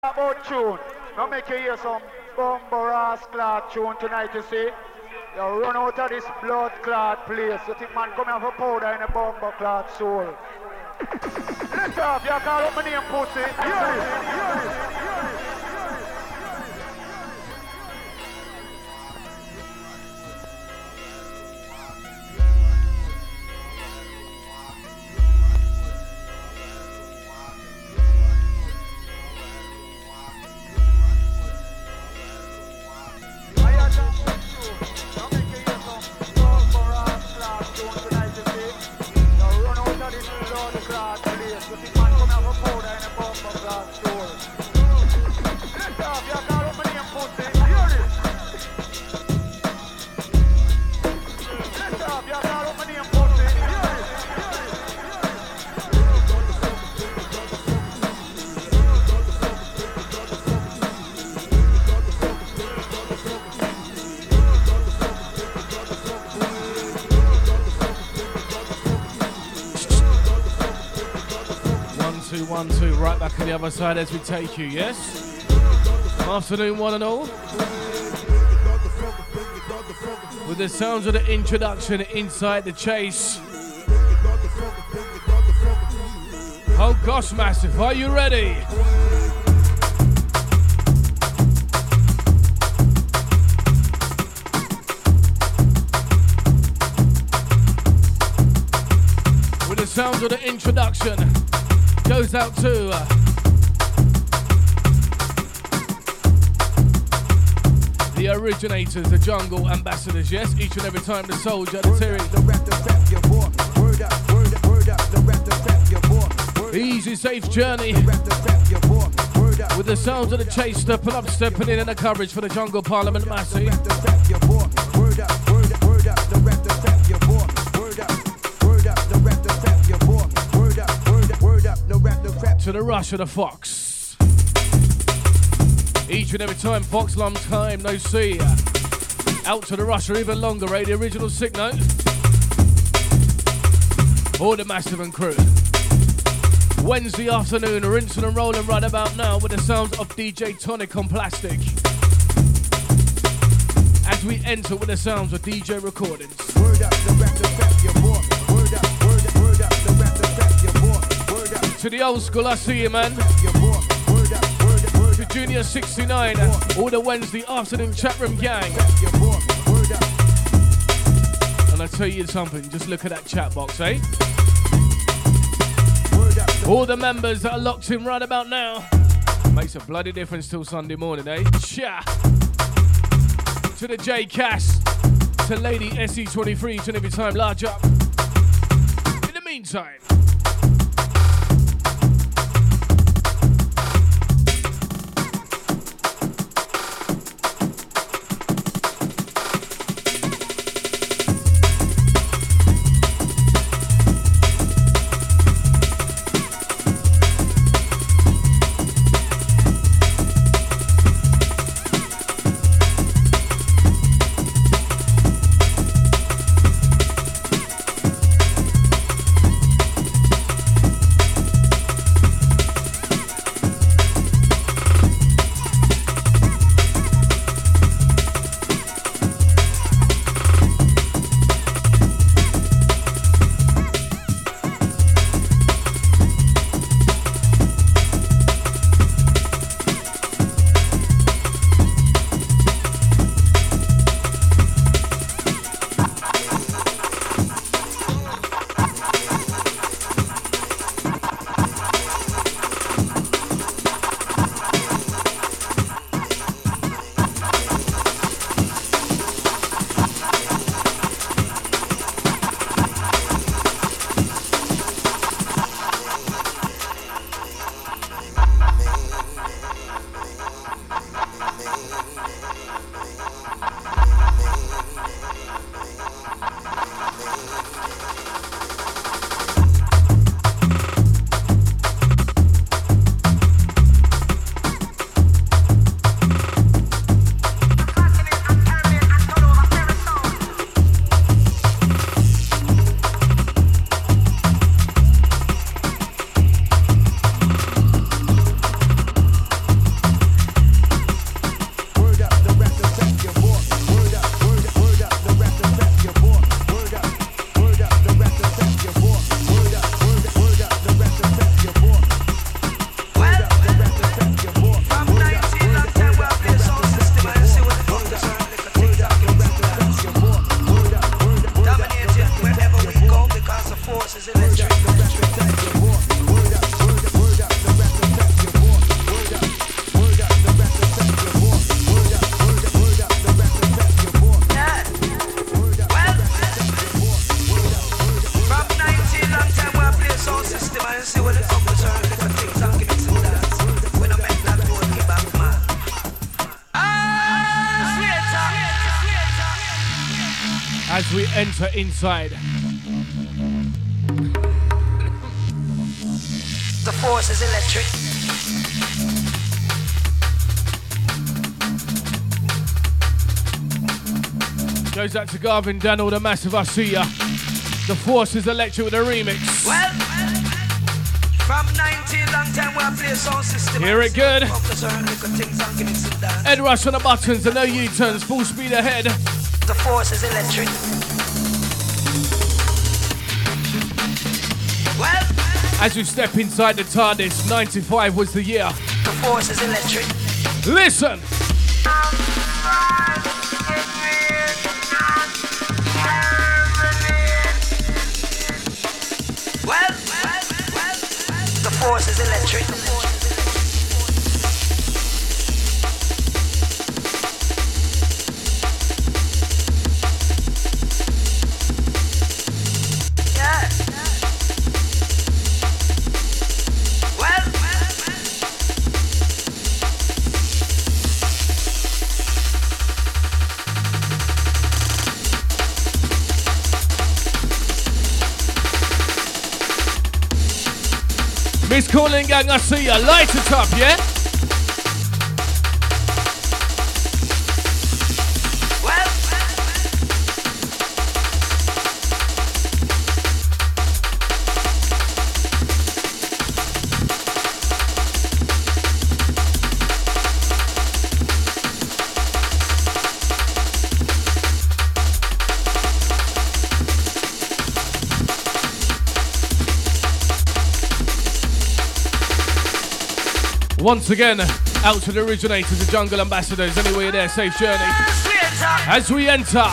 About tune. Now make you hear some bumbo ass clot tune tonight, you see. You run out of this blood clot place. You think man come here for powder in a bumbo clot soul. Let's off, you call up my name pussy. Yes. 1, 2, right back on the other side as we take you, yes? Afternoon, one and all. With the sounds of the introduction inside the chase. Oh gosh, Massive, are you ready? With the sounds of the introduction. Goes out to the originators, the jungle ambassadors, yes? Each and every time the soldier, the Terry. Easy, safe journey. With the sounds of the chase stepping in the coverage for the jungle parliament, Massey. To the rush of the Fox. Each and every time, Fox, long time, no see. Out to the rush or even longer, the original sick note. Or the Massive and crew. Wednesday afternoon, rinsing and rolling right about now with the sounds of DJ Tonic on plastic. As we enter with the sounds of DJ recordings. To the old school, I see you, man. To Junior 69, all the Wednesday afternoon chat room gang. And I tell you something, just look at that chat box, eh? All the members that are locked in right about now. Makes a bloody difference till Sunday morning, eh? Cha! To the J Cass, to Lady SE23, to every time large up. In the meantime. as we enter inside. The force is electric. Goes out to Garvin Daniel, the massive, I see ya. The force is electric with a remix. Well, from 19 long time we play sound system. Hear it good. Ed Rush on the buttons and no U-turns, full speed ahead. The force is electric. Well, as we step inside the TARDIS, 95 was the year. The force is electric. Listen. Well, the force is electric. Miss Calling Gang, I see ya. Light it up, yeah? Once again, out to the originators, the jungle ambassadors. Anyway, there, safe journey. As we enter.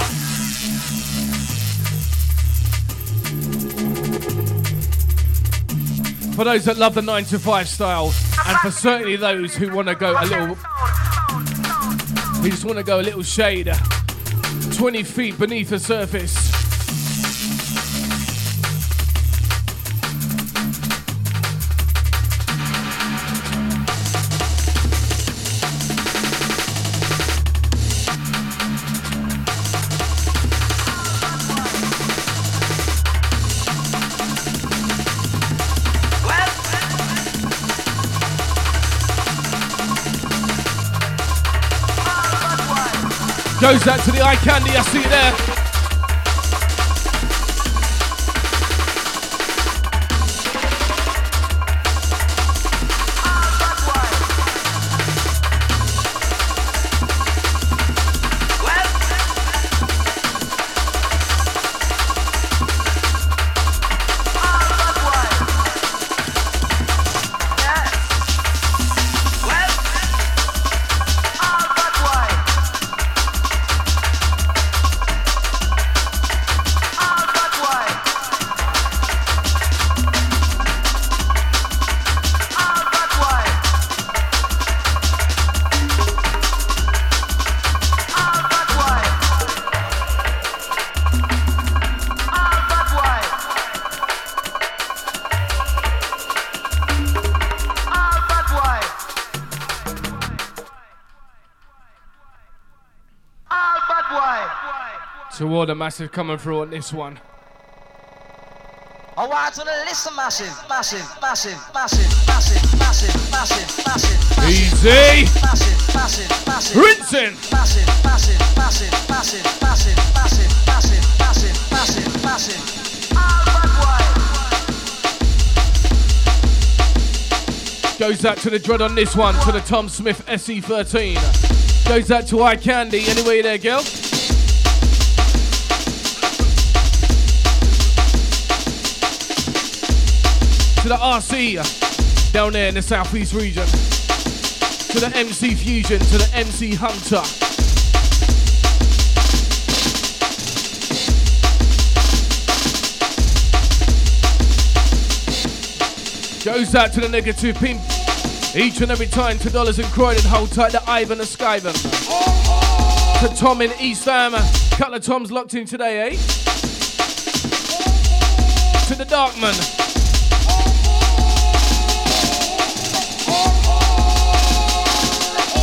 For those that love the 9 to 5 style, and for certainly those who want to go a little, who just want to go a little shade, 20 feet beneath the surface. Goes out to the eye candy, I see you there. To all the massive coming through on this one. I want to listen massive, massive, massive, massive, massive, massive, massive, massive. Easy. Massive, massive, massive. Rinsing. Massive, massive, massive, massive, massive, massive, massive, massive, massive, massive. All bad boy. Goes out to the dread on this one, to the Tom Smith SE13. Goes out to Eye Candy. Anyway there, girl. To the RC down there in the southeast region, to the MC Fusion, to the MC Hunter. Goes out to the negative pimp each and every time, to Dollars and Croydon, hold tight to Ivan and Skyvan. To Tom in East Ham, couple of Toms locked in today, eh? To the Darkman.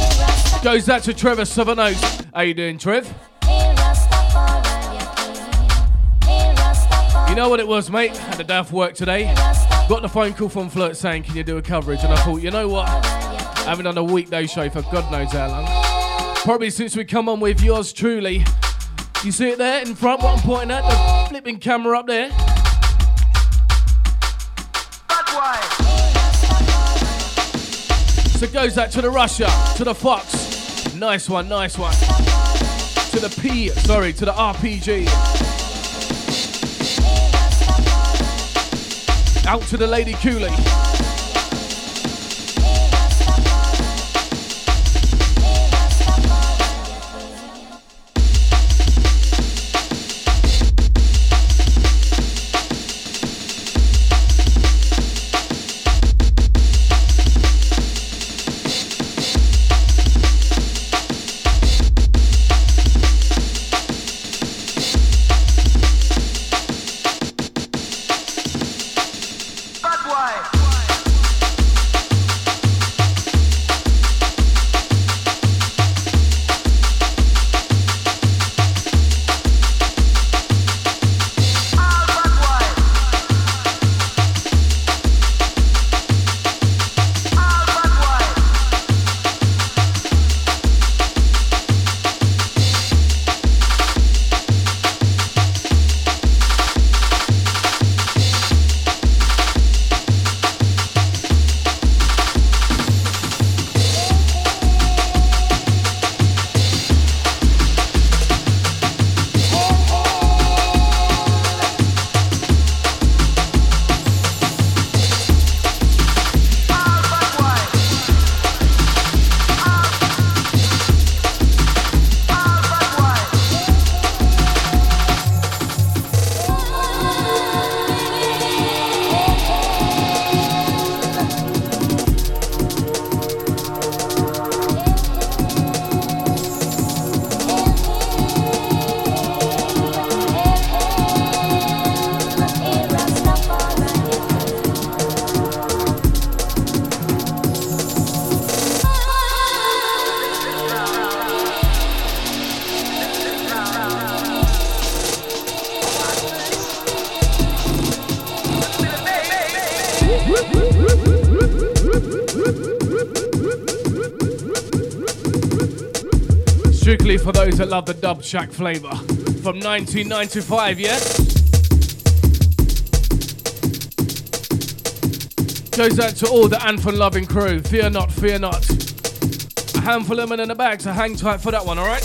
Goes out to Trevor Southern Oaks. How you doing, Trev? You know what it was, mate? Had a day off work today. Got the phone call from Flirt saying, can you do a coverage? And I thought, you know what? I haven't done a weekday show for God knows how long. Probably since we come on with yours truly. You see it there in front, what I'm pointing at? The flipping camera up there. So it goes out to the Russia, to the Fox. Nice one, nice one. To the to the RPG. Out to the Lady Cooley. Strictly for those that love the Dub Shack flavour from 1995, yeah? Goes out to all the Anthem loving crew. Fear not, fear not. A handful of men in the bag, so hang tight for that one, alright?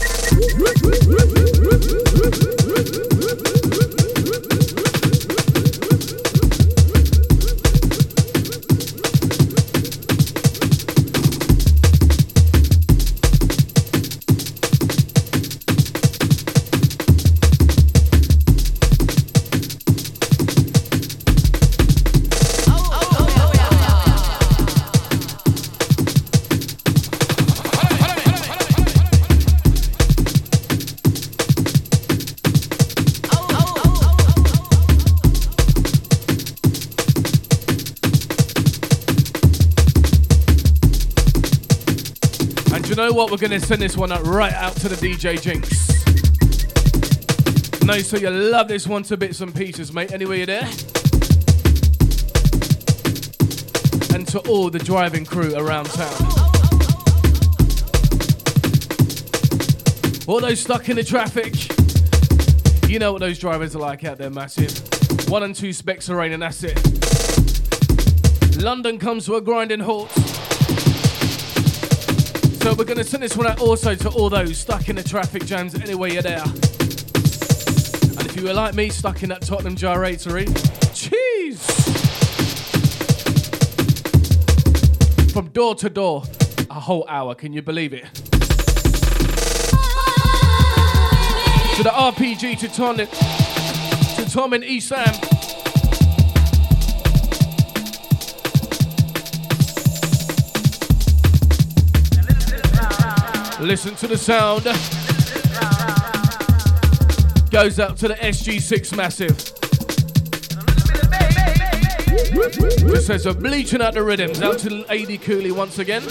You know what? We're going to send this one up right out to the DJ Jinx. No, so you love this one to bits and pieces, mate. Anyway, you're there. And to all the driving crew around town. All those stuck in the traffic. You know what those drivers are like out there, massive. 1 and 2 specks of rain and that's it. London comes to a grinding halt. So we're going to send this one out also to all those stuck in the traffic jams anyway you're there. And if you were like me, stuck in that Tottenham gyratory, cheese! From door to door, a whole hour, can you believe it? To the RPG, to Tom and Esam. Listen to the sound. Goes out to the SG6 massive. Just says a bleaching out the rhythms. Out to AD Cooley once again.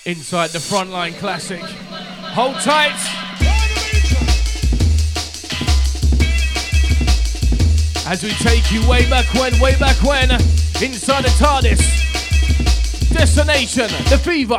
inside the Frontline Classic. Hold tight. As we take you way back when, inside the TARDIS. Destination, the Fever.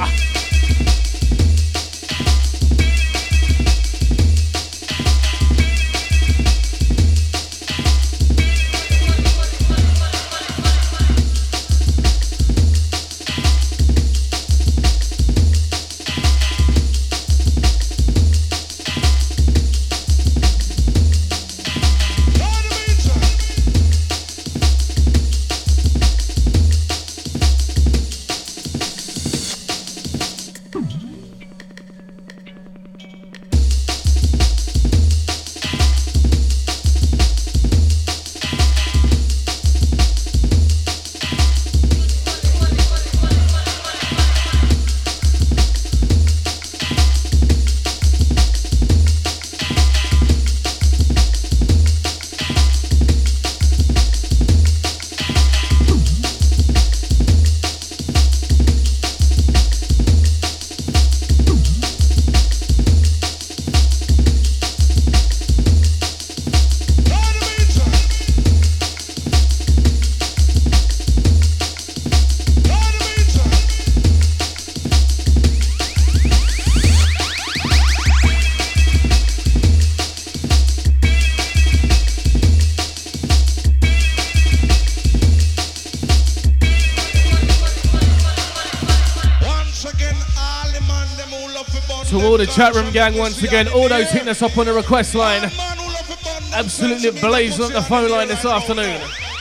All the chat room gang once again, all those hitting us up on the request line, absolutely blazing on the phone line this afternoon.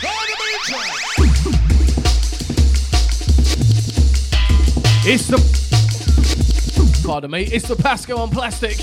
It's the Pasco on Plastic.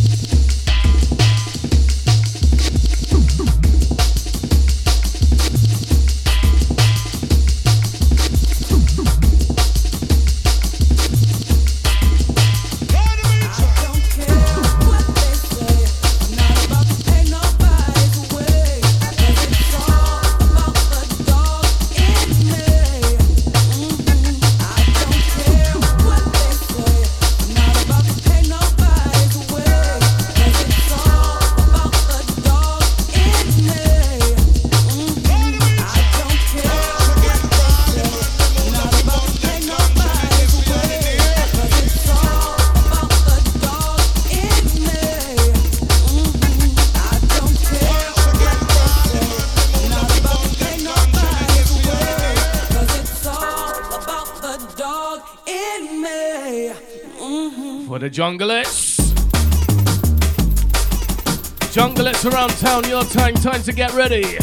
The Junglettes around town, your time to get ready.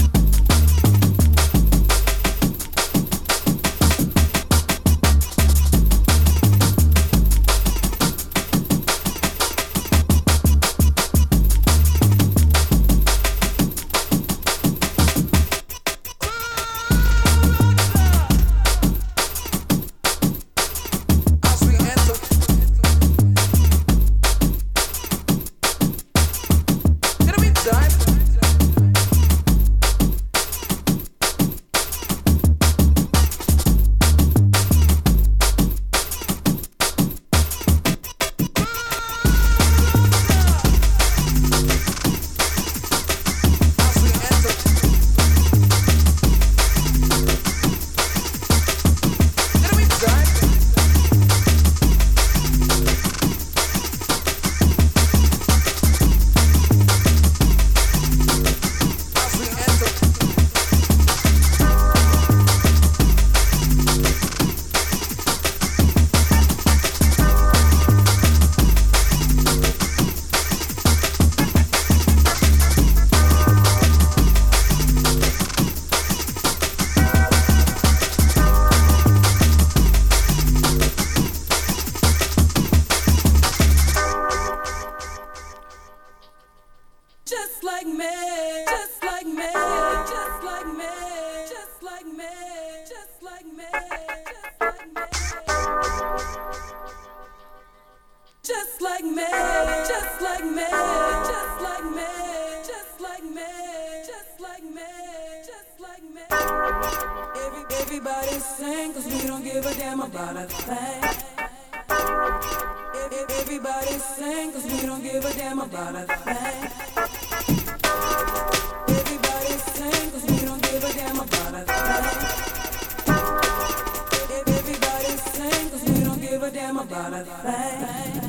Everybody sing, cause we don't give a damn about a thing. Everybody sing, cause we don't give a damn about a thing. Everybody sing, cause we don't give a damn about a thing. Everybody sing, cause we don't give a damn about a thing.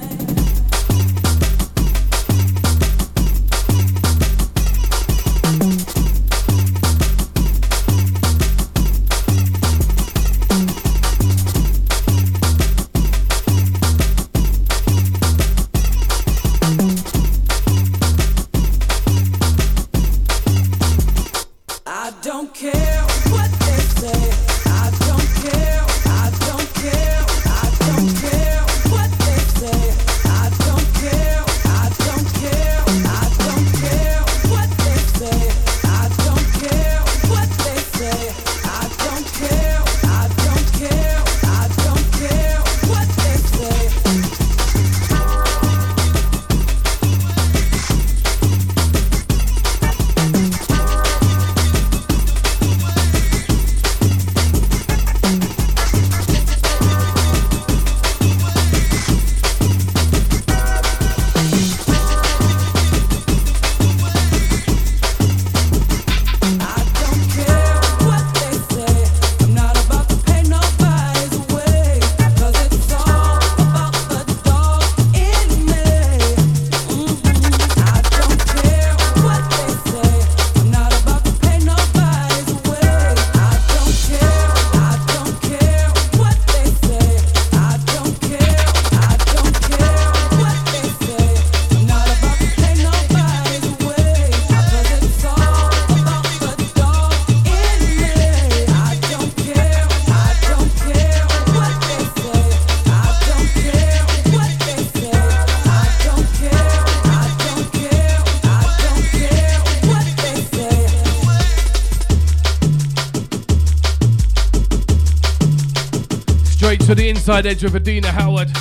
To the inside edge with Adina Howard.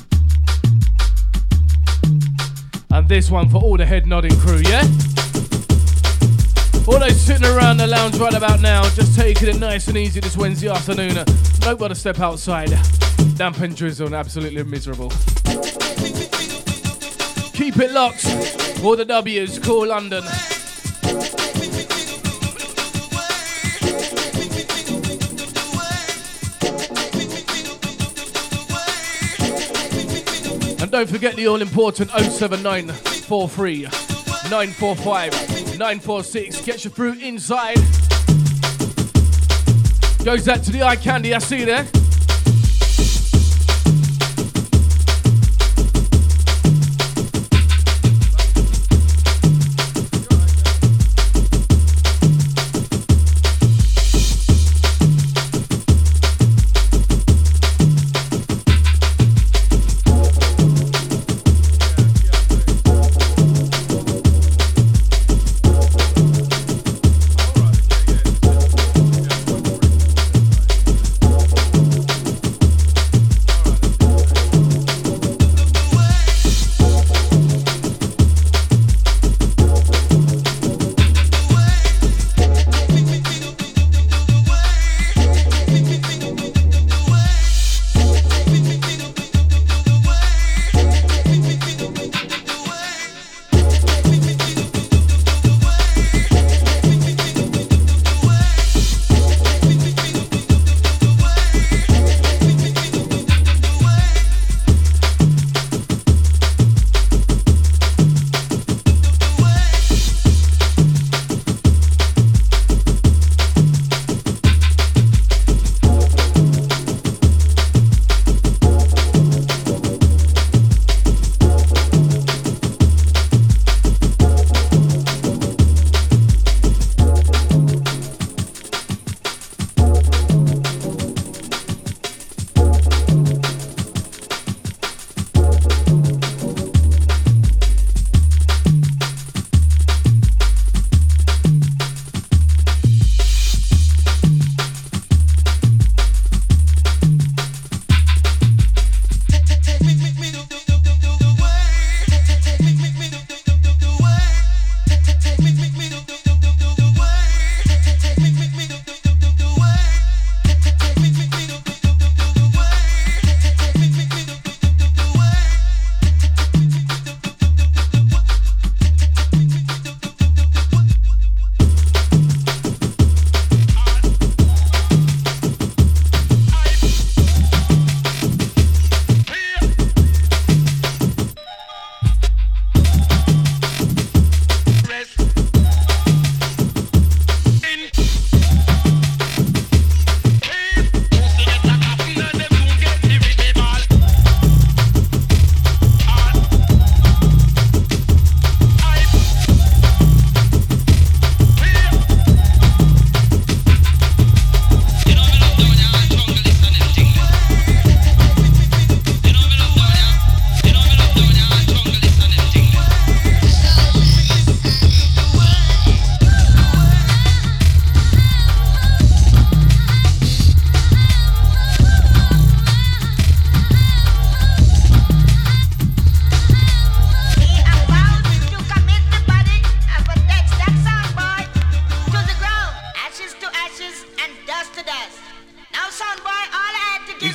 And this one for all the head nodding crew, yeah? All those sitting around the lounge right about now, just taking it nice and easy this Wednesday afternoon. Nobody step outside. Damp and drizzle and absolutely miserable. Keep it locked. All the W's, call London. Don't forget the all-important 07943 945 946. Get you through inside. Goes out to the eye candy, I see you there.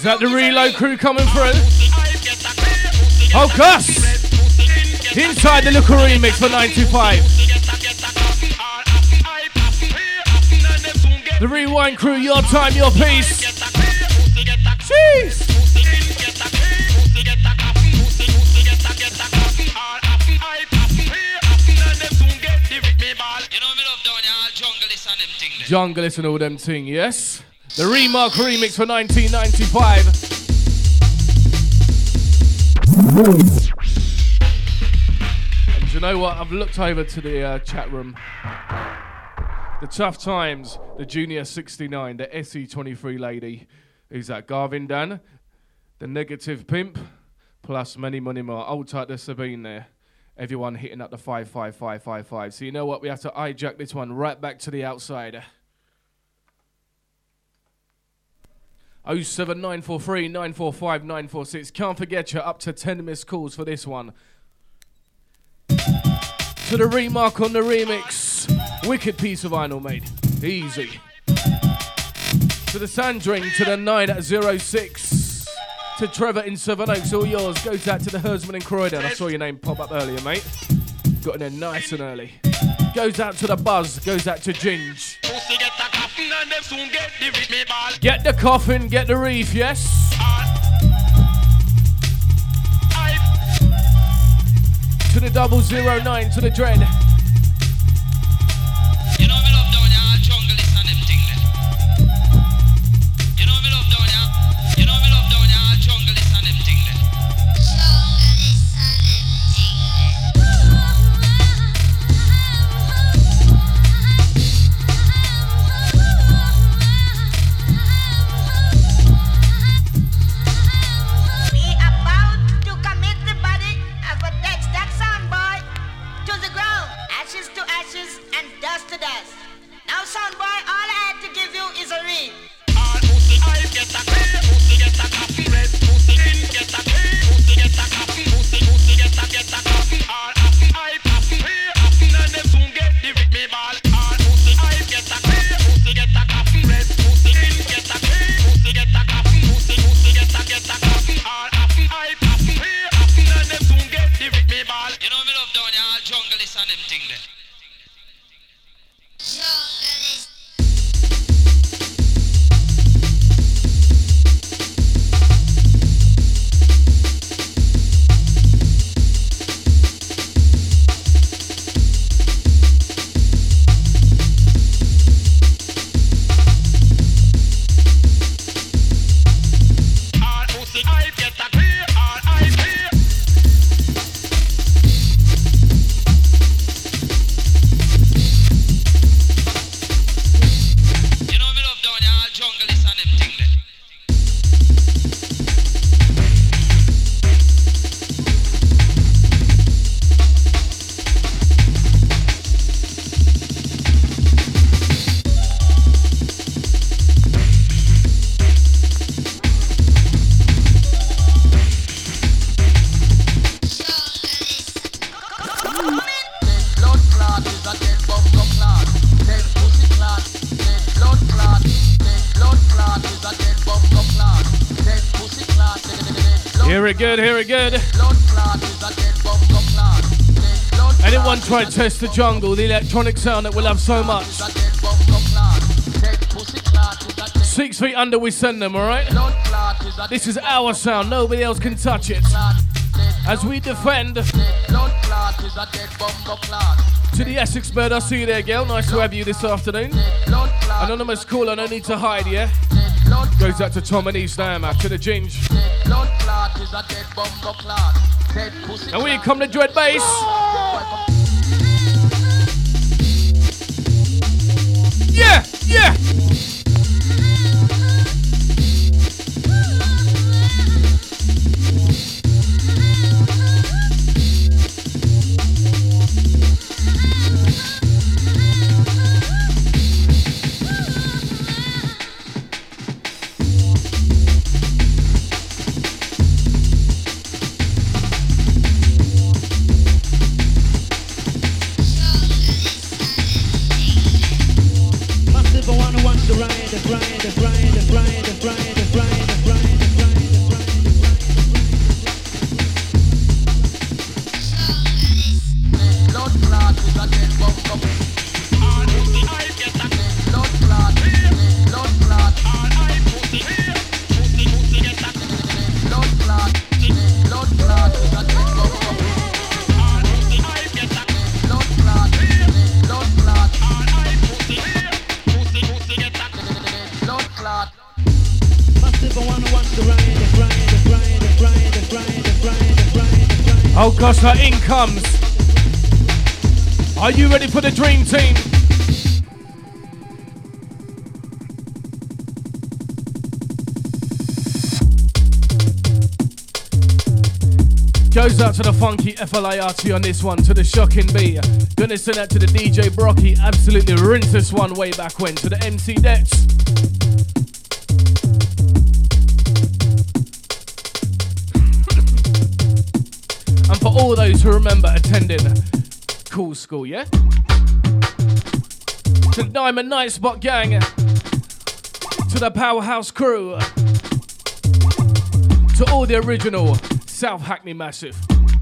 that the Reload crew coming through? Oh, Gus! Inside the Looker remix for 95. The Rewind crew, your time, your peace. Jeez! Junglist and all them ting, yes? The Remark remix for 1995. And you know what? I've looked over to the chat room. The Tough Times, the Junior 69, the SE23 lady. Who's that? Garvin Dan, the Negative Pimp, plus many more. Old tight the Sabine there. Everyone hitting up the 55555. So you know what? We have to hijack this one right back to the outside. 07943 945 946. Can't forget you're up to 10 missed calls for this one. To the Remark on the remix. Wicked piece of vinyl, mate. Easy. To the Sandring, to the 906. To Trevor in Seven Oaks, all yours. Goes out to the Herdsman in Croydon. I saw your name pop up earlier, mate. Got in there nice and early. Goes out to the Buzz. Goes out to Ginge. Get the coffin, get the reef, yes? To the 009, to the Dread. You know me love down ya, junglist and them thing there. You know me love down ya, you know me love down ya, junglist and them thing there. We about to commit the body of a Dexter soundboy to the ground, ashes to ashes and dust to dust. Now, soundboy, all I had to give you is a ring. All pussy eyes get a clear, pussy get a coffee, red pussy in get a clear, pussy get a coffee, pussy get a coffee, all coffee eye coffee, coffee and them soon get the me ball. All pussy eyes get a clear, pussy get a coffee, red pussy in get a clear, pussy get a coffee, pussy get a coffee, all coffee eye coffee, coffee and them soon get the me ball. You know me love down ya, all junglist and them thing there. All pussy eyes get a clear, all eyes clear. You know me love down ya, all junglist and them thing there. Blood clot is a dead bumper clot. Dead pussy clot. Dead blood clot. Dead blood clot is a dead bumper clot. Dead pussy clot. Dead blood Hear it good, hear it good. blood clot is a dead bumper clot. Dead blood Anyone try to test the jungle, the electronic sound that we love so much. is a dead bumper clot. Dead pussy clot is a dead 6 feet under we send them, alright? blood clot is a This is our sound, nobody else can touch it. clot. Dead As we defend to blood clot is a dead bumper clot. the Essex bird, I see you there, girl. Nice to have you this afternoon. Blood clot. Anonymous caller, no need to hide, yeah? Dead blood Goes out to Tom and East Hammer, to the Ginge. Dead blood clot is a dead bumper clot. Dead pussy And we come to Dread Bass. Yeah, yeah. Massive 101 Oh gosh, her in comes. Are you ready for the dream team? Goes out to the funky FLART on this one, to the shocking B. Gonna send that to the DJ Brocky, absolutely rinsed this one way back when, to the MC Dex. And for all those who remember attending Cool School, yeah? To the Diamond Night Spot gang, to the Powerhouse crew, to all the original South Hackney Massive.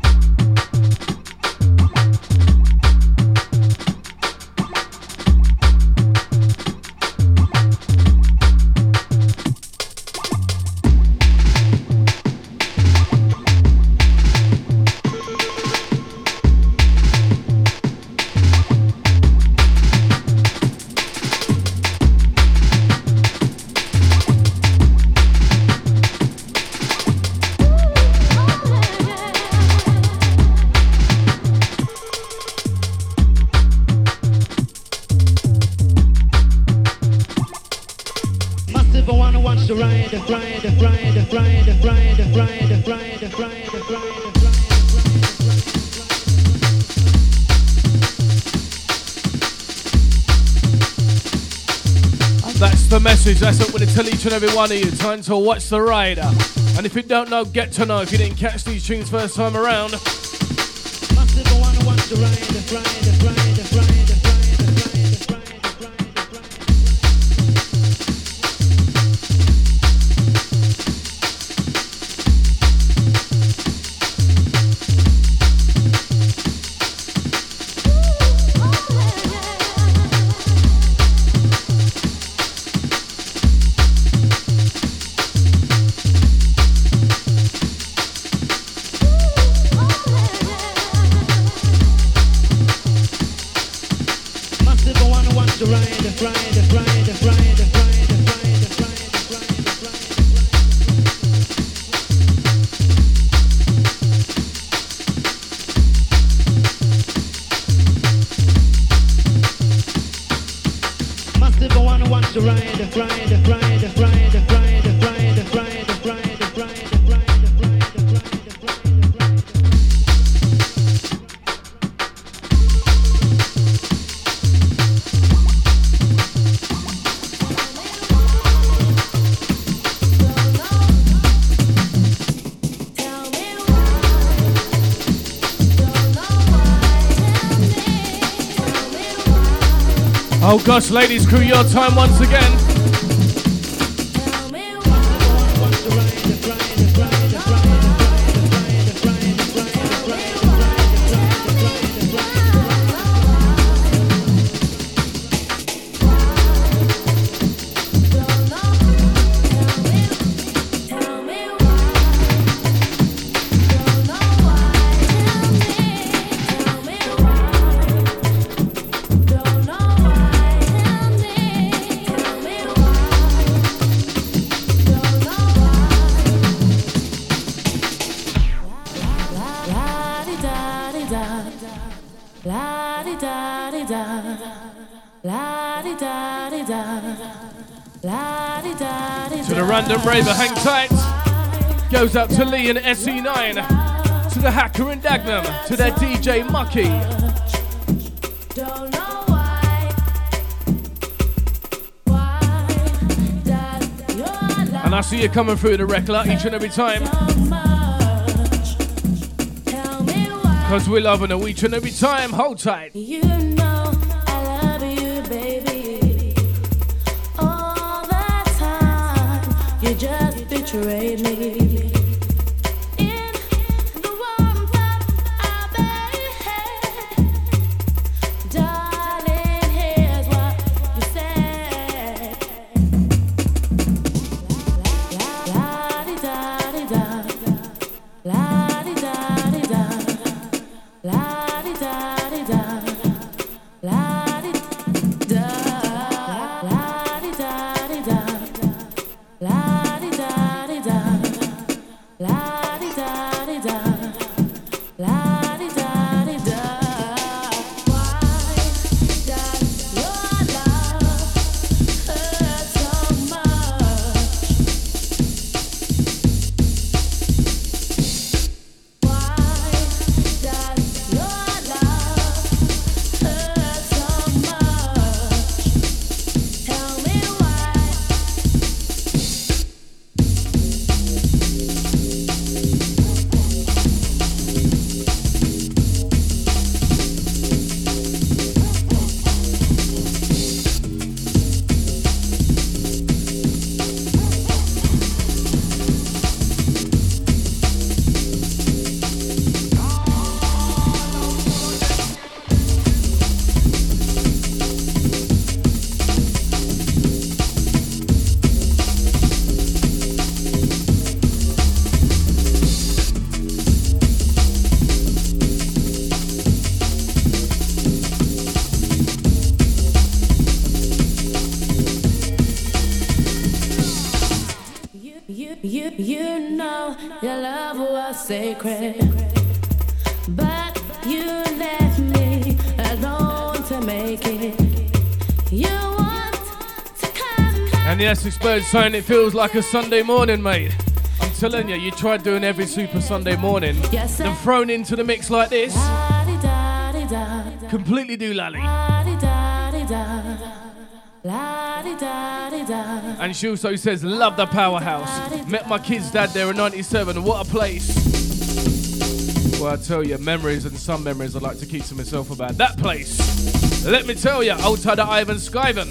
That's the message, that's what we're going to tell each and every one of you. Time to watch the ride. And if you don't know, get to know. If you didn't catch these tunes first time around. Oh gosh, ladies crew, your time once again. To the random raver, hang tight. Goes out to Lee and SE9. To the hacker in Dagenham. To their DJ Mucky. And I see you coming through the record each and every time. Cause we're loving it each and every time. Hold tight. You know I love you, baby. All the time you just betrayed me. In the warmth of our bed, darling, here's what you said. La-di-da-di-da, la-di-da-di-da, la-di-da-di-da, la-di-da, la-di-da-di-da, la-di-da-di-da, la-di-da-di-da, la-di-da-di-da. sacred. But you left me alone to make it. You want to come back. And yes, it's Bird saying it feels like a Sunday morning, mate. I'm telling you, you tried doing every Super Sunday morning, Yes, then thrown into the mix like this. La-di-da-di-da. Completely doolally. La-di-da-di-da. La-di-da-di-da. And she also says, love the Powerhouse. Met my kid's dad there in 97. What a place. Well, I tell you, memories and some memories I like to keep to myself about that place. Let me tell you, outside of Ivan Skyven.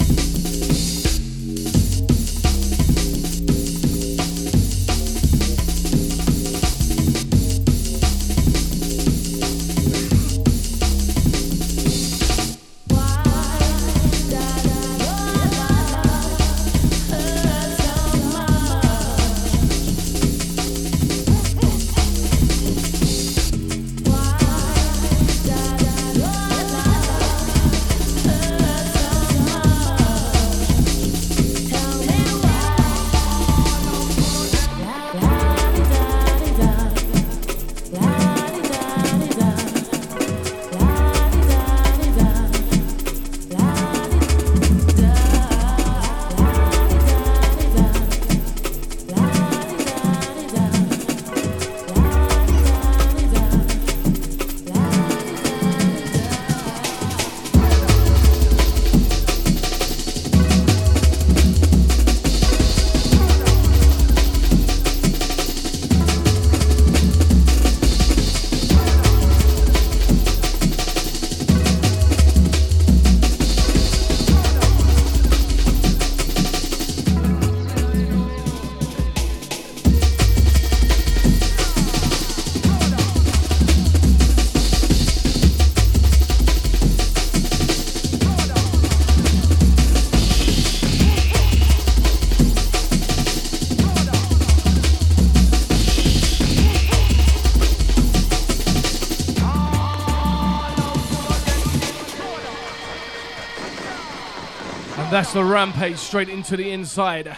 That's the rampage straight into the inside.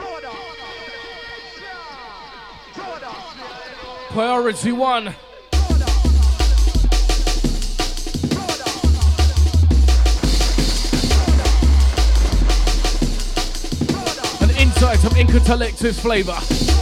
Priority one. An insight of Inca Collective flavor.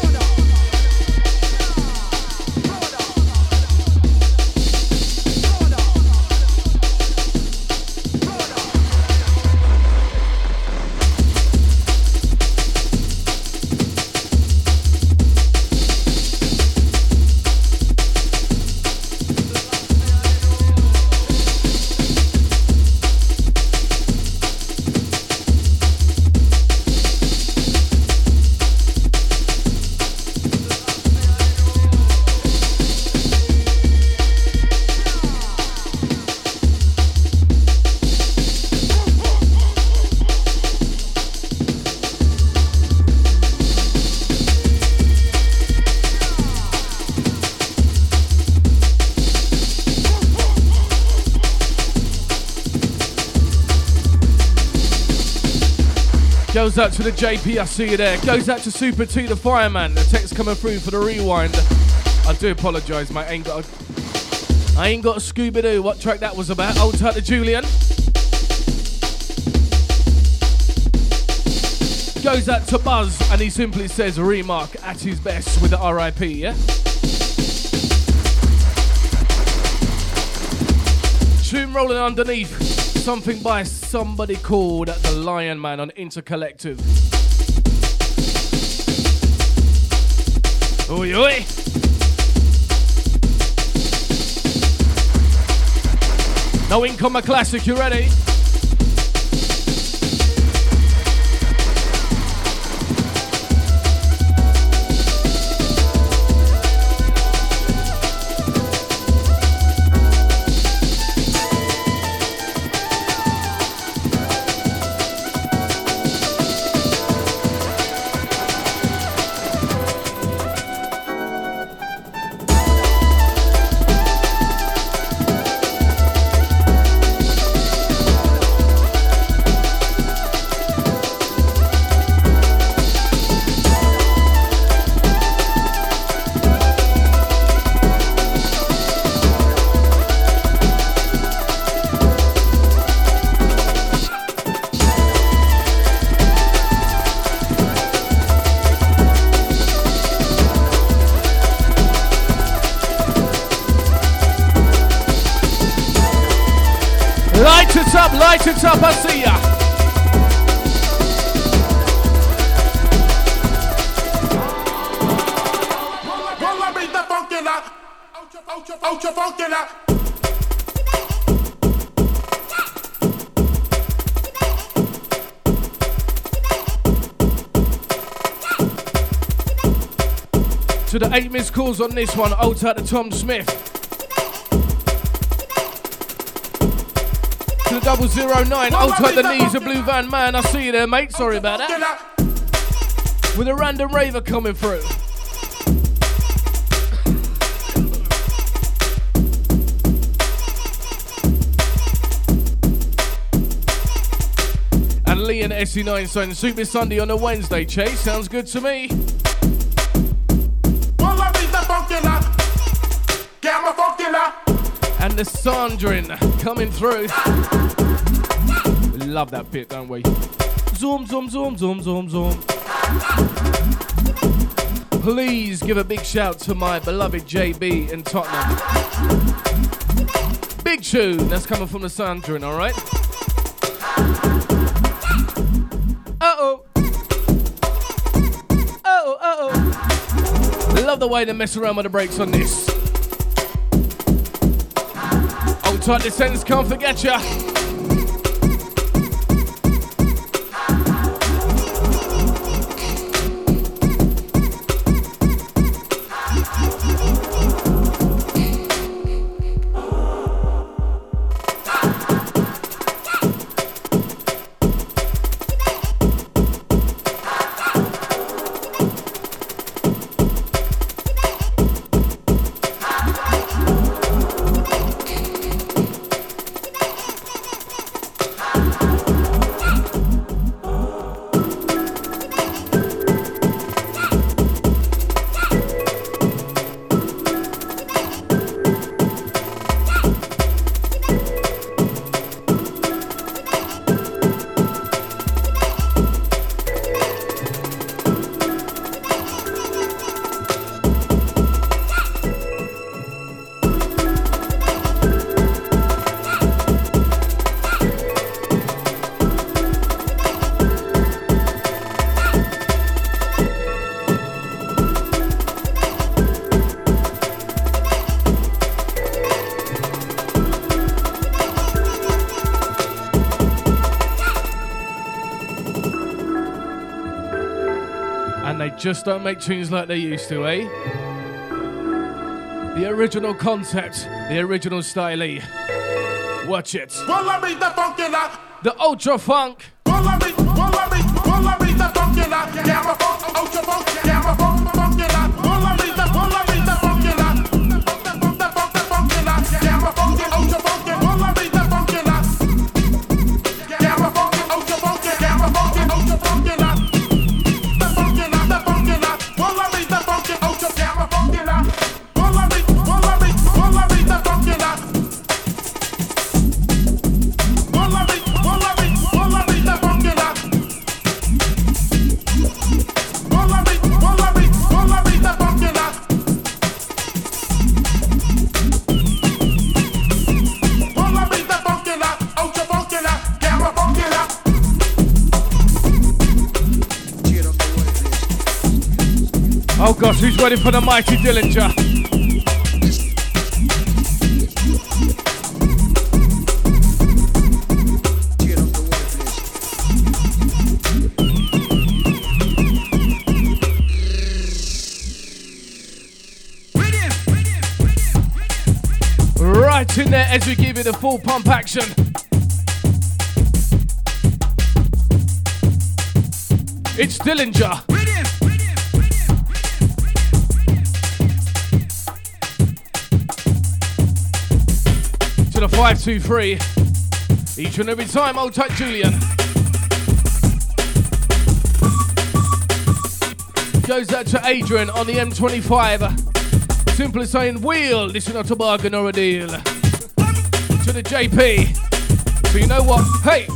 Goes out to the JP, I see you there. Goes out to Super T, the fireman. The text coming through for the rewind. I do apologise, mate. I ain't got a Scooby-Doo. What track that was about? Old tight to Julian. Goes out to Buzz, and he simply says, Remark at his best with the RIP, yeah? Tune rolling underneath. Something by somebody called The Lion Man on Intercollective. Oi, oi. No ink on my classic, you ready? Light it up, I see ya. Out your funky lock. To the 8 missed calls on this one, out to Tom Smith. To the 009, out to the knees of Blue Van Man. I see you there, mate. Sorry about that. With a random raver coming through. And Lee and SE9 saying Super Sunday on a Wednesday, Chase. Sounds good to me. And the Sandrin coming through. We love that bit, don't we? Zoom, zoom, zoom, zoom, zoom, zoom. Please give a big shout to my beloved JB in Tottenham. Big tune, that's coming from the Sandrin, alright? Uh-oh. Uh-oh, uh-oh. Love the way they mess around with the brakes on this. Old tight descends, can't forget ya. Just don't make tunes like they used to, eh? The original concept, the original style. Watch it. The Ultra Funk. Oh gosh, who's ready for the mighty Dillinger? Right in there as we give you the full pump action. It's Dillinger. To the 523. Each and every time, old tight Julian. Goes out to Adrian on the M25. Simply saying, wheel, this is not a bargain or a deal. To the JP. So you know what? Hey!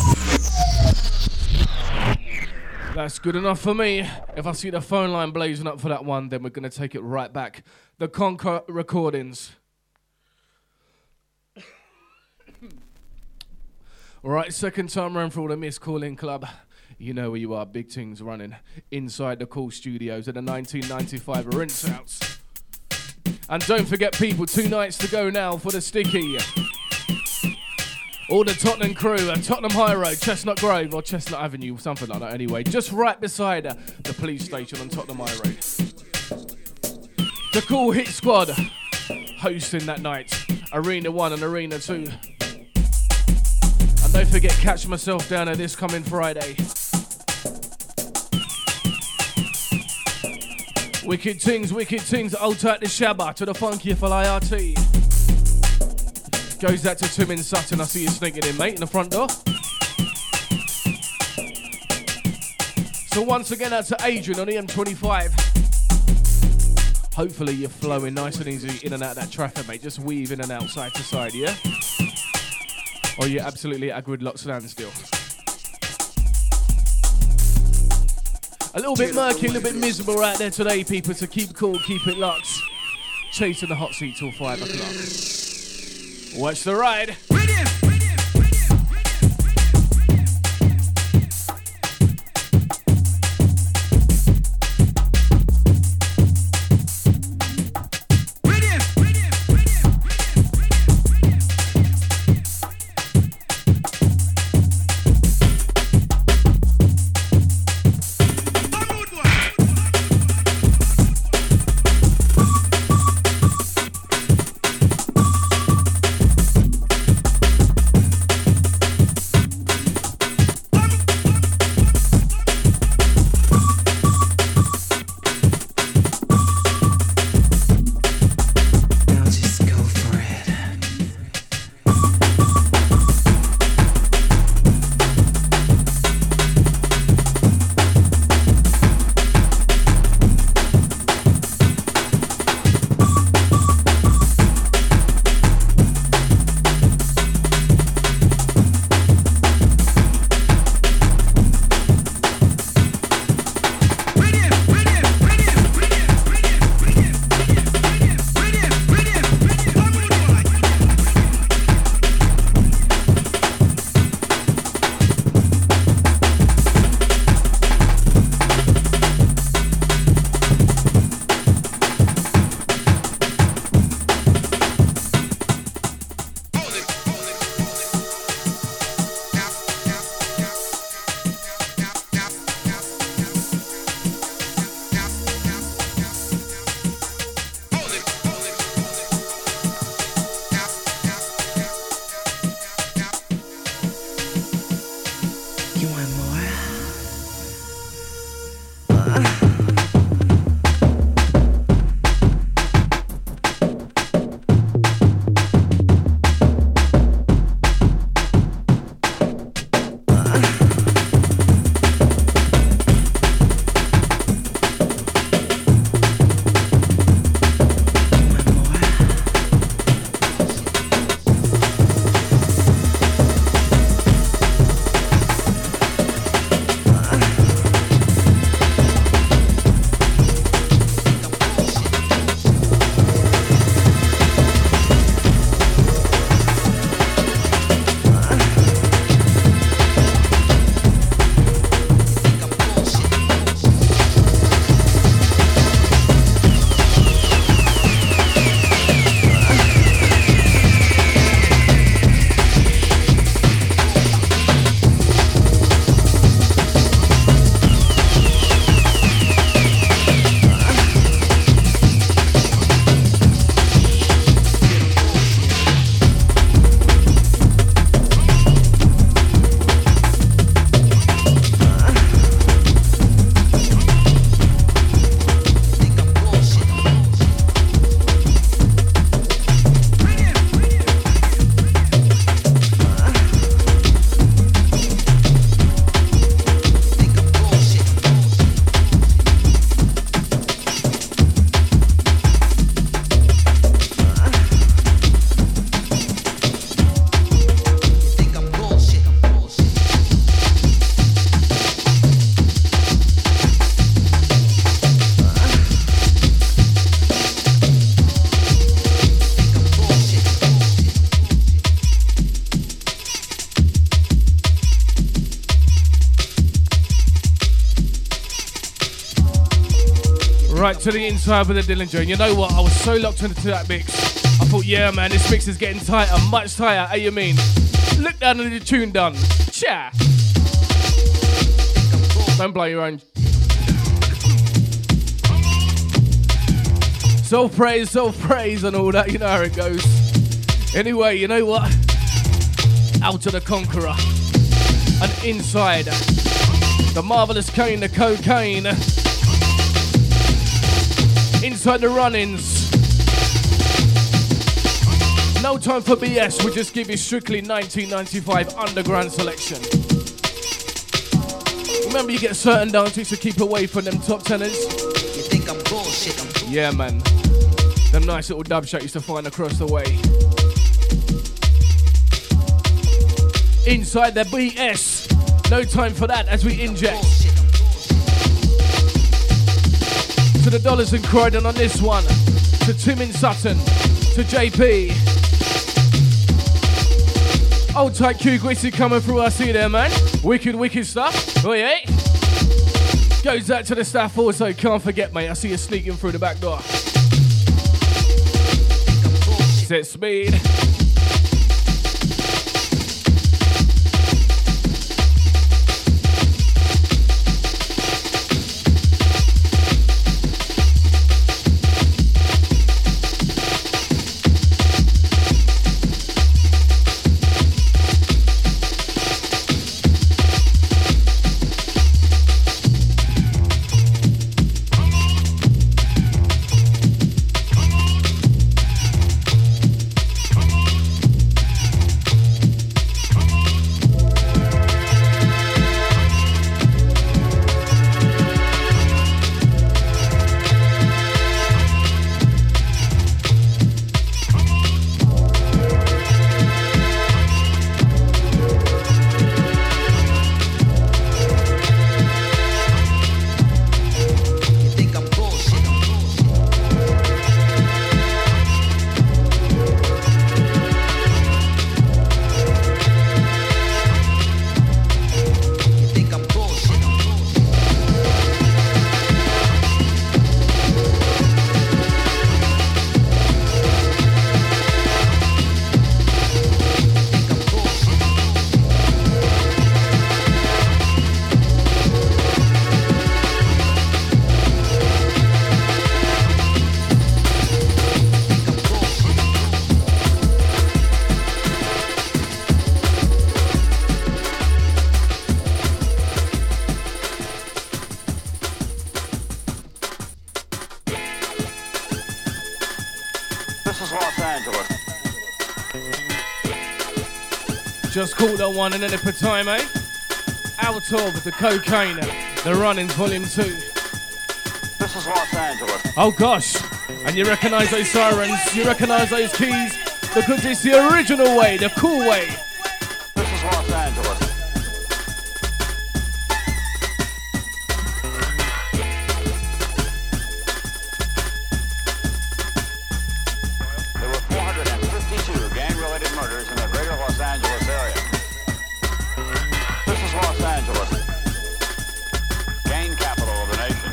That's good enough for me. If I see the phone line blazing up for that one, then we're going to take it right back. The Conquer Recordings. Alright, second time round for all the Miss Calling Club. You know where you are, big things running inside the cool studios at the 1995 rinse outs. And don't forget, people, 2 nights to go now for the sticky. All the Tottenham crew at Tottenham High Road, Chestnut Grove or Chestnut Avenue, something like that anyway. Just right beside the police station on Tottenham High Road. The Cool Hit Squad hosting that night. Arena 1 and Arena 2. And don't forget, catch myself down there this coming Friday. Wicked things, out at the Shabba to the Funky for IRT. Goes out to Tim in Sutton, I see you sneaking in, mate, in the front door. So once again, out to Adrian on the M25. Hopefully you're flowing nice and easy in and out of that traffic, mate. Just weave in and out side to side, yeah? Or you're absolutely at a gridlock standstill. A little bit murky, a little bit miserable out there today, people, so keep cool, keep it locked. Chasing the hot seat till 5 o'clock. Watch the ride. Right, to the inside with the Dillinger. And you know what? I was so locked into that mix. I thought, yeah, man, this mix is getting tighter, much tighter. How you mean? Look down at the tune done. Cha! Don't blow your own. Self-praise, and all that. You know how it goes. Anyway, you know what? Out to the Conqueror. And inside. The Marvelous Kane, the cocaine. Inside the run-ins. No time for BS, we'll just give you strictly 1995 underground selection. Remember, you get certain dances to keep away from them top tenors. You think I'm bullshit? Yeah, man. Them nice little dub shot used to find across the way. Inside the BS. No time for that as we inject. To the Dollars and Croydon on this one. To Tim in Sutton. To JP. Old tight Q Gritty coming through. I see there, man. Wicked stuff. Oh, yeah. Goes out to the staff also. Can't forget, mate. I see you sneaking through the back door. Set speed. Just caught that one and then it put time, eh? Out of the cocaine, the run-ins volume 2. This is Los Angeles. Oh gosh, and you recognise those sirens, you recognise those keys, because it's the original way, the cool way. This is Los Angeles. There were 452 gang-related murders in the greater Los Angeles area. This is Los Angeles, gang capital of the nation.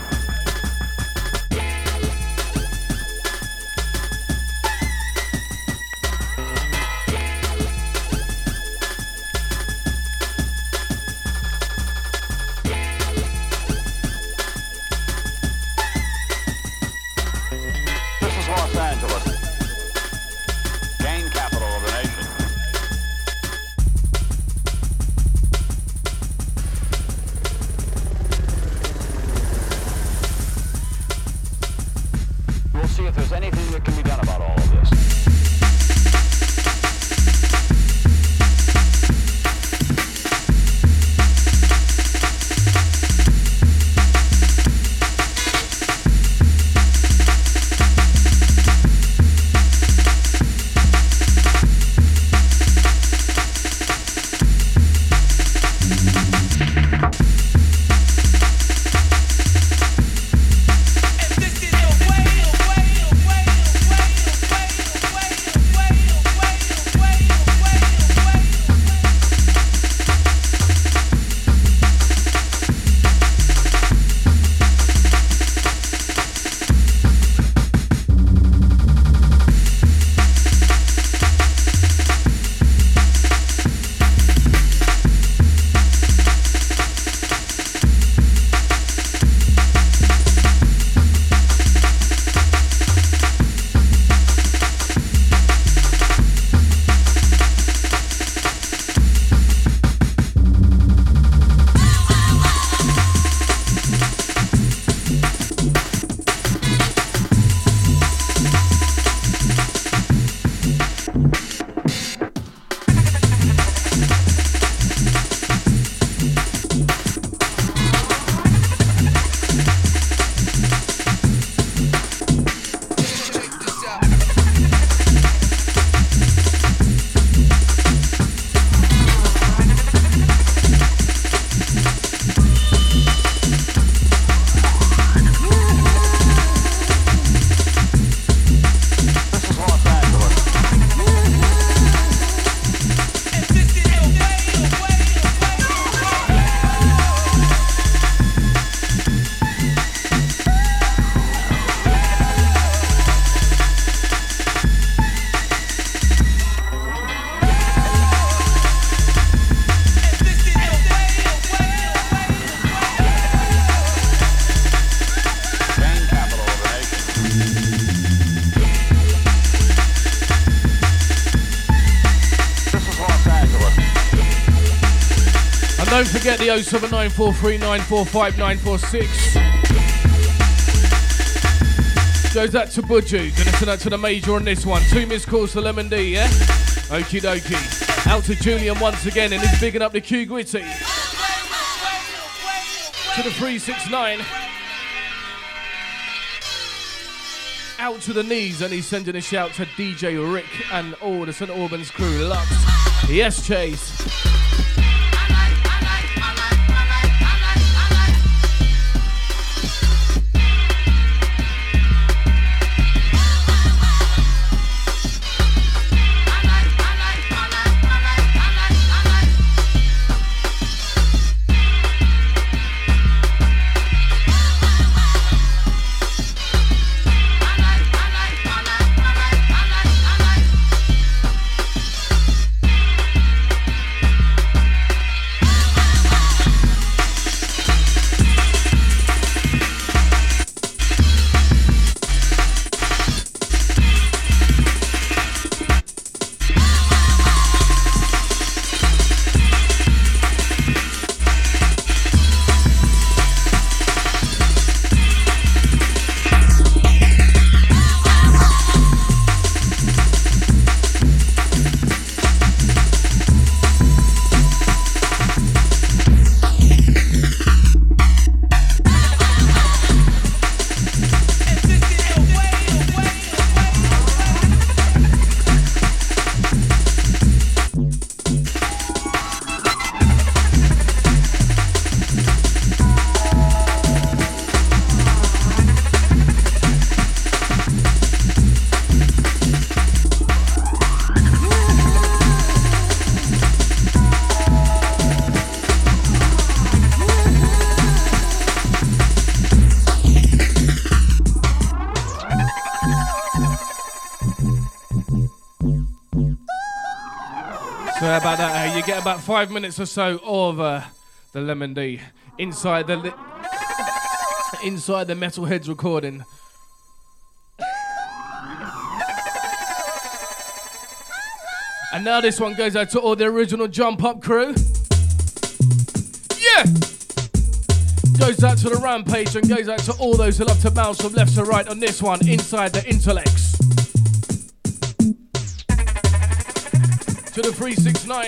Don't forget the 07943945946. Goes out to Budju. Gonna send out to the major on this one. 2 missed calls to Lemon D, yeah? Okie dokie. Out to Julian once again, and he's bigging up the Q Gwitty. To the 369. Out to the knees, and he's sending a shout to DJ Rick and all the St. Albans crew. Lux. Yes, Chase. How about that? You get about 5 minutes or so of the Lemon D inside the Metalheads recording. And now this one goes out to all the original Jump Up crew. Yeah! Goes out to the Rampage and goes out to all those who love to bounce from left to right on this one, inside the Intellects. To the 369.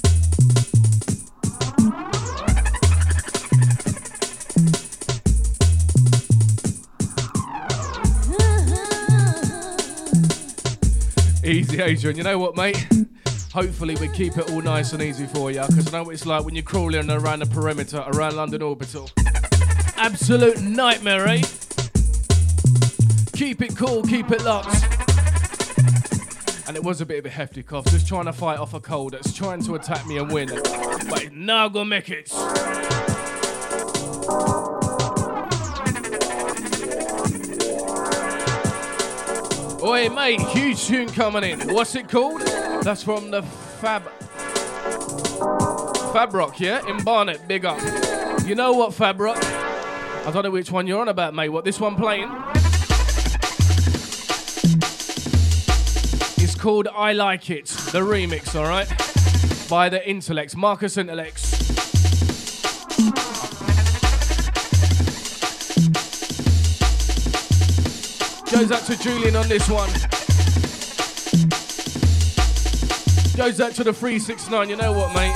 Easy, Adrian. You know what, mate? Hopefully we keep it all nice and easy for you, because I know what it's like when you're crawling around the perimeter, around London Orbital. Absolute nightmare, eh? Keep it cool, keep it locked. And it was a bit of a hefty cough, just trying to fight off a cold that's trying to attack me and win. But it's now gonna make it. Oi, mate, huge tune coming in. What's it called? That's from the Fab Rock, yeah? In Barnet, big up. You know what, Fab Rock? I don't know which one you're on about, mate. What, this one playing? It's called I Like It, the remix, alright? By the Intellects, Marcus Intellects. Goes out to Julian on this one. Goes out to the 369, you know what, mate?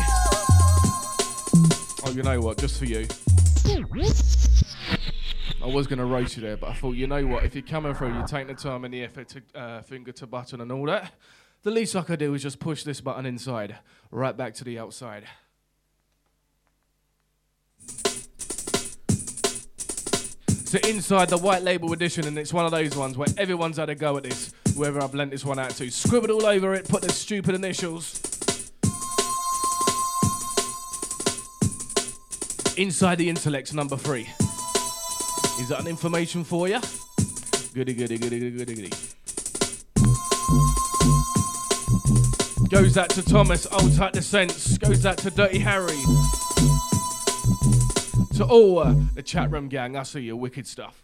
Oh, you know what, just for you. I was going to roast you there, but I thought, you know what, if you're coming through, you take the time and the effort to finger to button and all that, the least I could do is just push this button inside, right back to the outside. So inside the white label edition, and it's one of those ones where everyone's had a go at this, whoever I've lent this one out to. Scribbled all over it, put the stupid initials. Inside the Intellects, number 3. Is that an information for you? Goody, goody, goody, goody, goody, goody. Goes out to Thomas, Old Tight the Sense. Goes out to Dirty Harry. To all the chat room gang, I see your wicked stuff.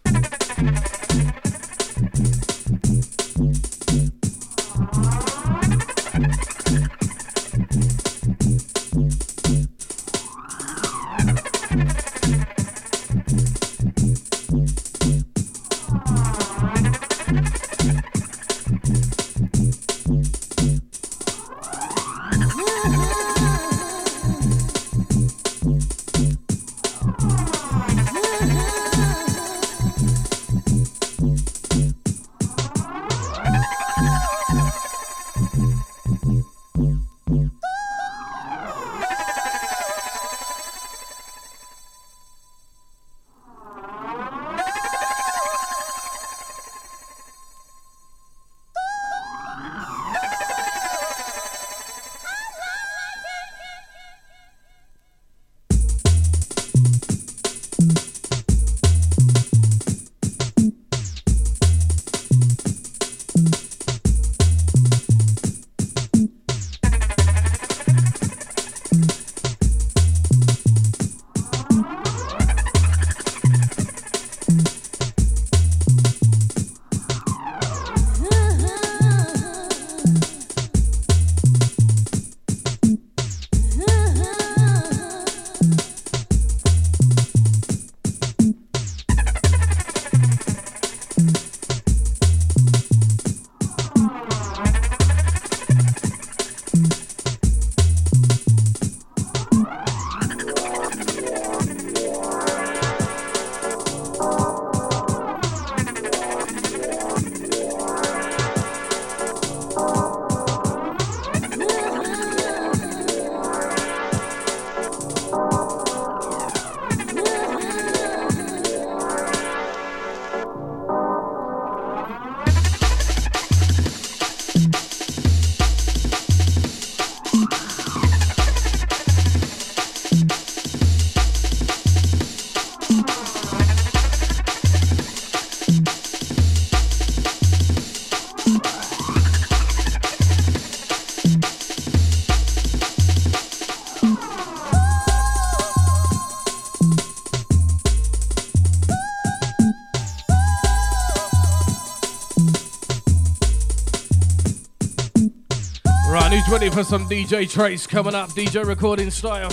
ready for some DJ Trace coming up, DJ recording style.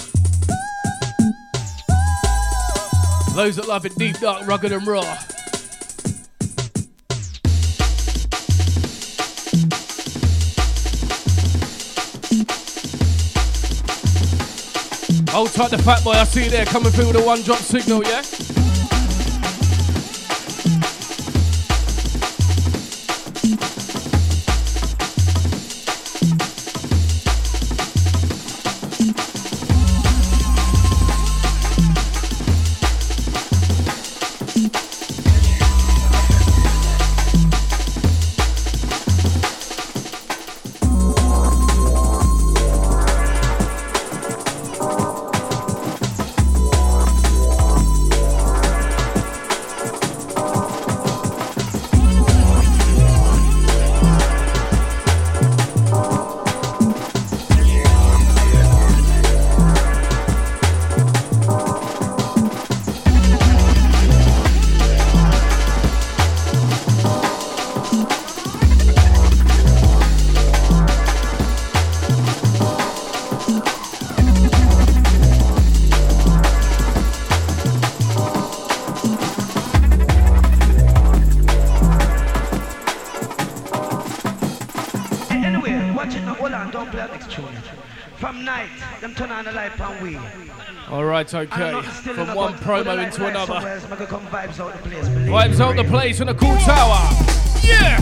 Those that love it deep, dark, rugged and raw. Hold tight the fat boy, I see you there coming through with a one drop signal, yeah? Alright, okay. From one promo into another. Vibes out the place in a cool tower. Yeah!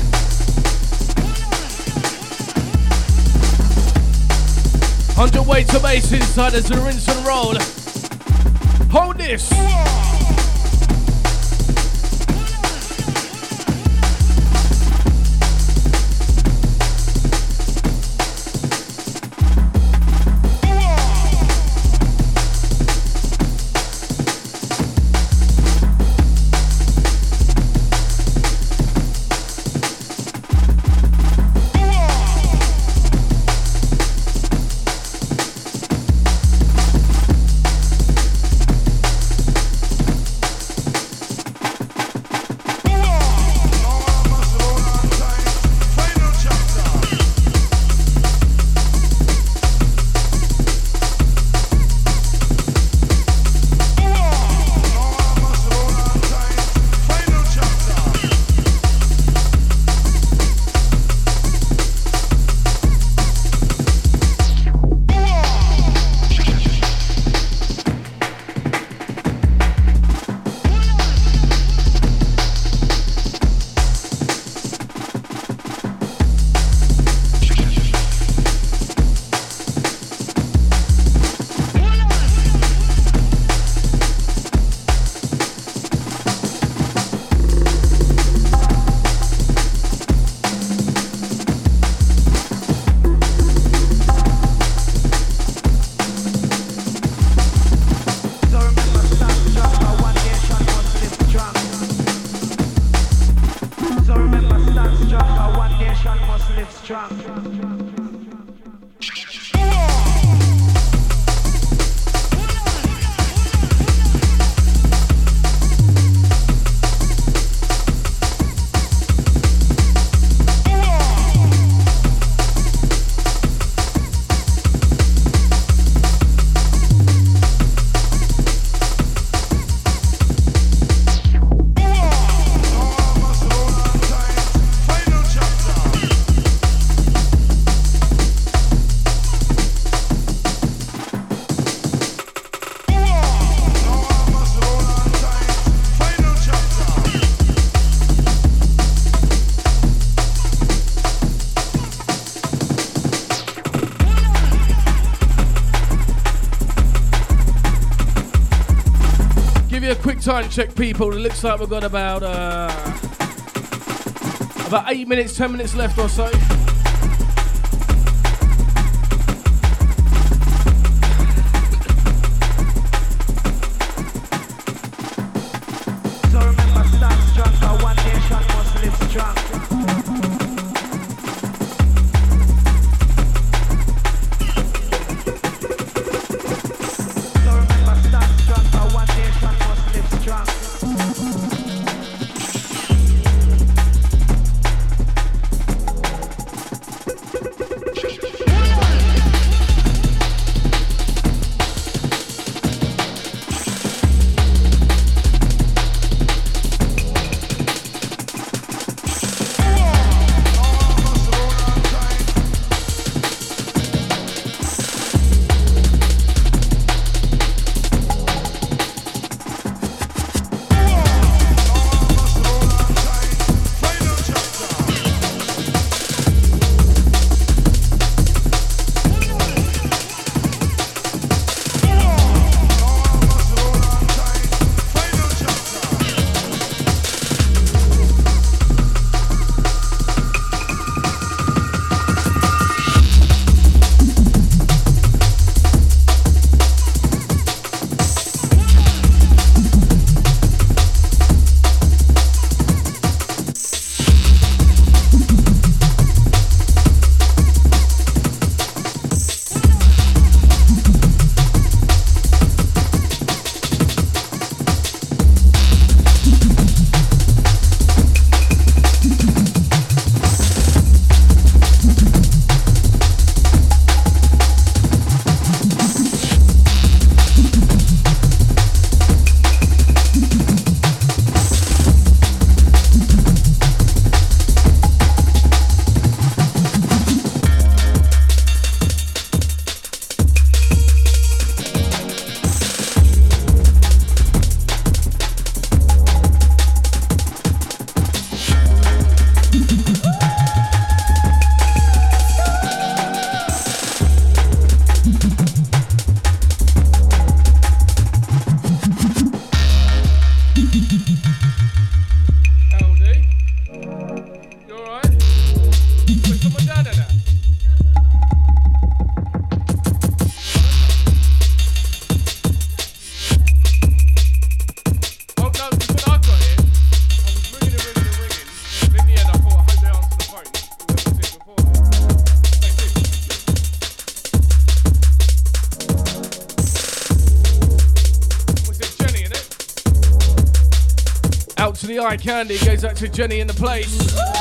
Weight to base inside as the rinse and roll. Hold this. Time check, people. It looks like we've got about 8 minutes, 10 minutes left or so. So remember, stand strong, for one nation must live strong. to the Eye Candy, goes out to Jenny in the place.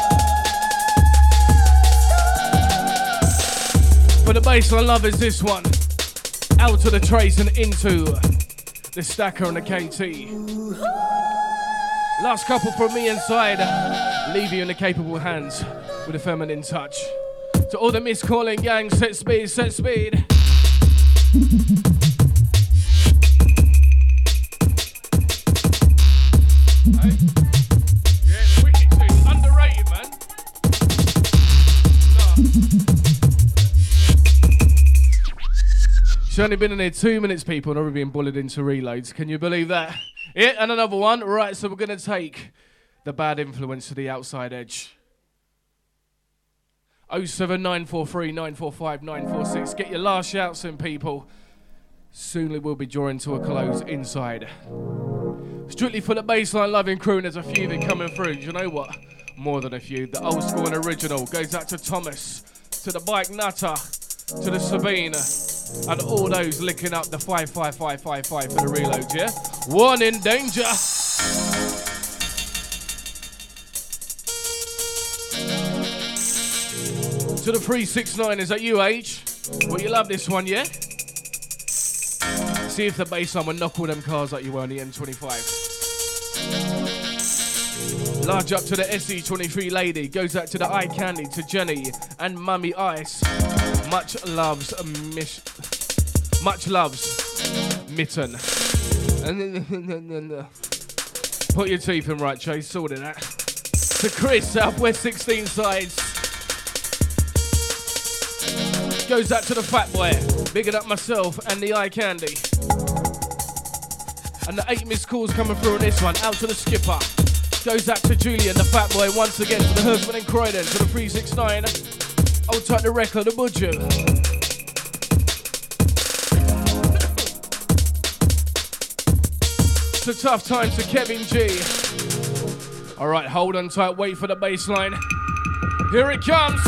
For the baseline lovers, this one. Out to the trace and into the Stacker and the KT. Last couple from me inside. Leave you in the capable hands with a feminine touch. To all the miscalling gang, set speed, set speed. Hey? Yeah, it's wicked too. Underrated, man. Nah. She's only been in here 2 minutes, people, and already being bullied into reloads. Can you believe that? Yeah, and another one. Right, so we're going to take the bad influence to the outside edge. 07943 945 946. Get your last shouts in, people. Soon we'll be drawing to a close inside. Strictly for the baseline loving crew, and there's a few that coming through. Do you know what? More than a few. The old school and original goes out to Thomas, to the Bike Nutter, to the Sabine, and all those licking up the 55555 for the reload, yeah? One in danger. To the 369, is that you, H? Well, you love this one, yeah? See if the baseline will knock all them cars like you were on the M25. Large up to the SE23 lady, goes out to the Eye Candy, to Jenny and Mummy Ice. Much loves Mitten. Put your teeth in right, Chase, sorted that. To Chris, Southwest 16 sides. Goes out to the Fat Boy, bigging up myself and the Eye Candy. And the 8 missed calls coming through on this one, out to the Skipper. Goes out to Julian, the Fat Boy, once again to the husband in Croydon, to the 369. I'll type the record, the Budget. It's a tough time to Kevin G. Alright, hold on tight, wait for the baseline. Here it comes.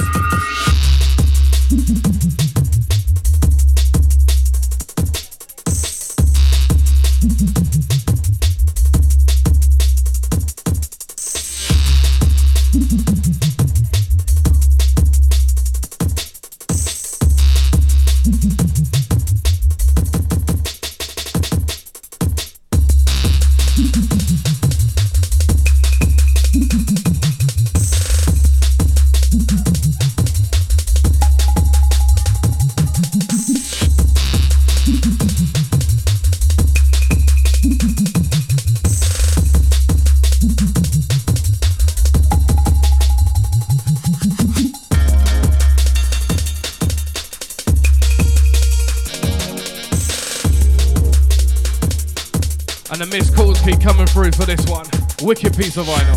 And the missed calls keep coming through for this one. Wicked piece of vinyl.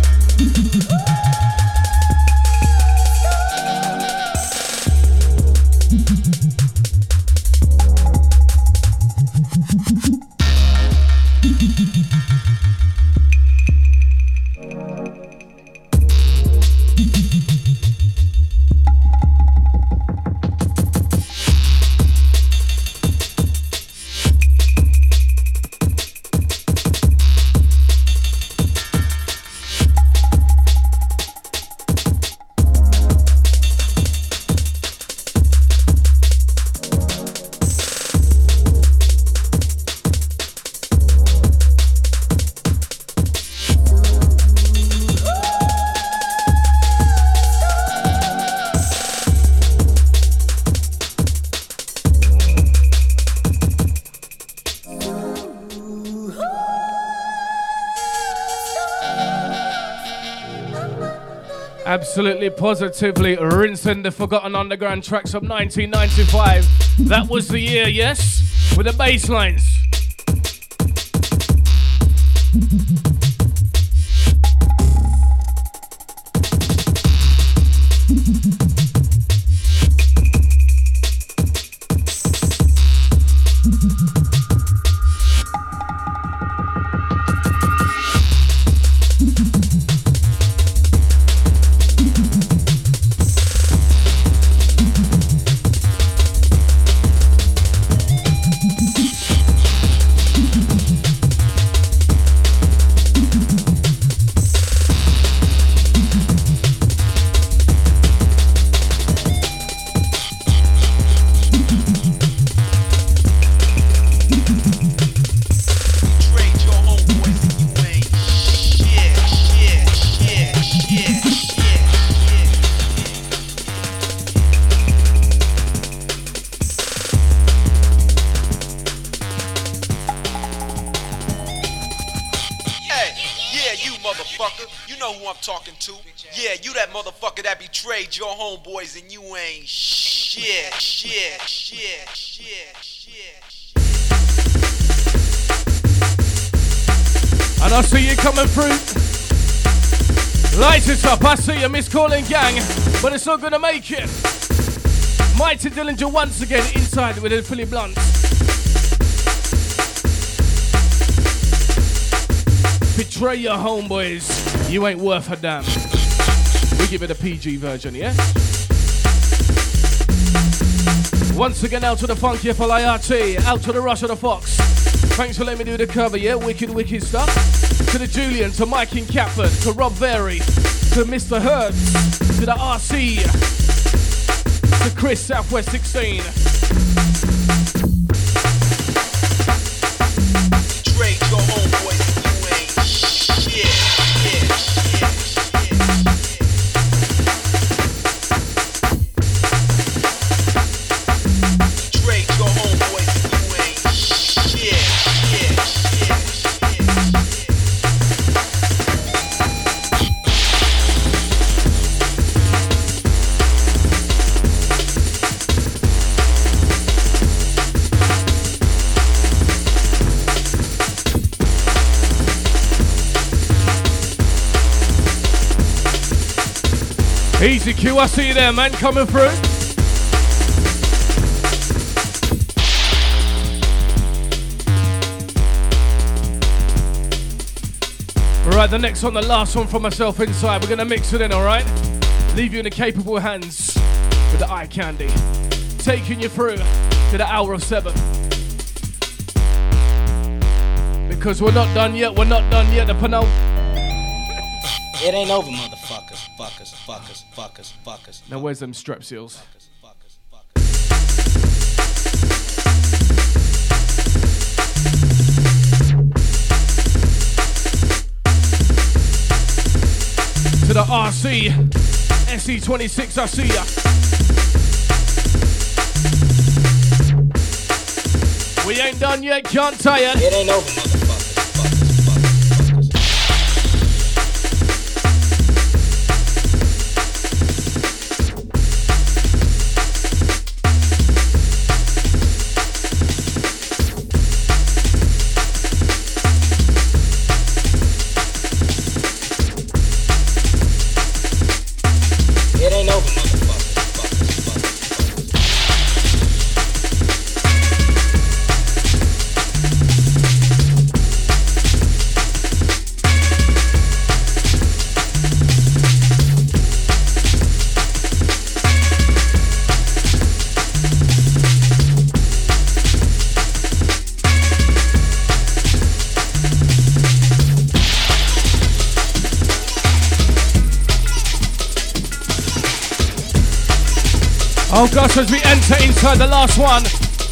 Absolutely, positively rinsing the forgotten underground tracks of 1995. That was the year, yes? With the bass lines. nigga. You know who I'm talking to. Yeah, you that motherfucker that betrayed your homeboys and you ain't shit. And I see you coming through. Light it up, I see you, Miss Calling Gang, but it's not gonna make it. Mighty Dillinger once again inside with a Philly Blunt. Betray your homeboys, you ain't worth a damn. We give it a PG version, yeah? Once again out to the Funky FLIRT, out to the Rush of the Fox. Thanks for letting me do the cover, yeah? Wicked stuff. To the Julian, to Mike in Catford, to Rob Very, to Mr. Herbs, to the RC, to Chris Southwest 16. Drake, your homeboys, and you ain't shit. Drake, your homeboys, and you ain't shit. Easy Q, I see you there, man, coming through. Right, the next one, the last one from myself inside. We're gonna mix it in, alright? Leave you in the capable hands with the eye candy. Taking you through to the hour of 7. Because we're not done yet, the penultimate. It ain't over, motherfuckers. Fuckers. Now where's them strep seals? To the RC, SE26, I see ya. We ain't done yet, can't tire. It ain't over, motherfuckers. Oh gosh, as we enter inside the last one.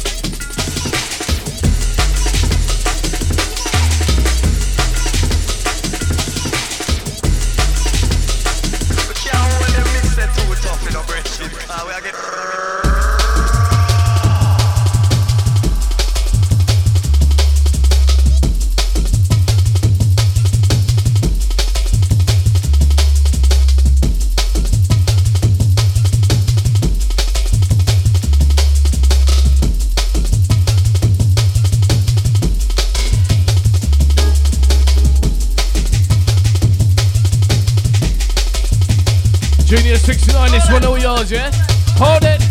Junior 69, this one all yours, yeah? Hold it!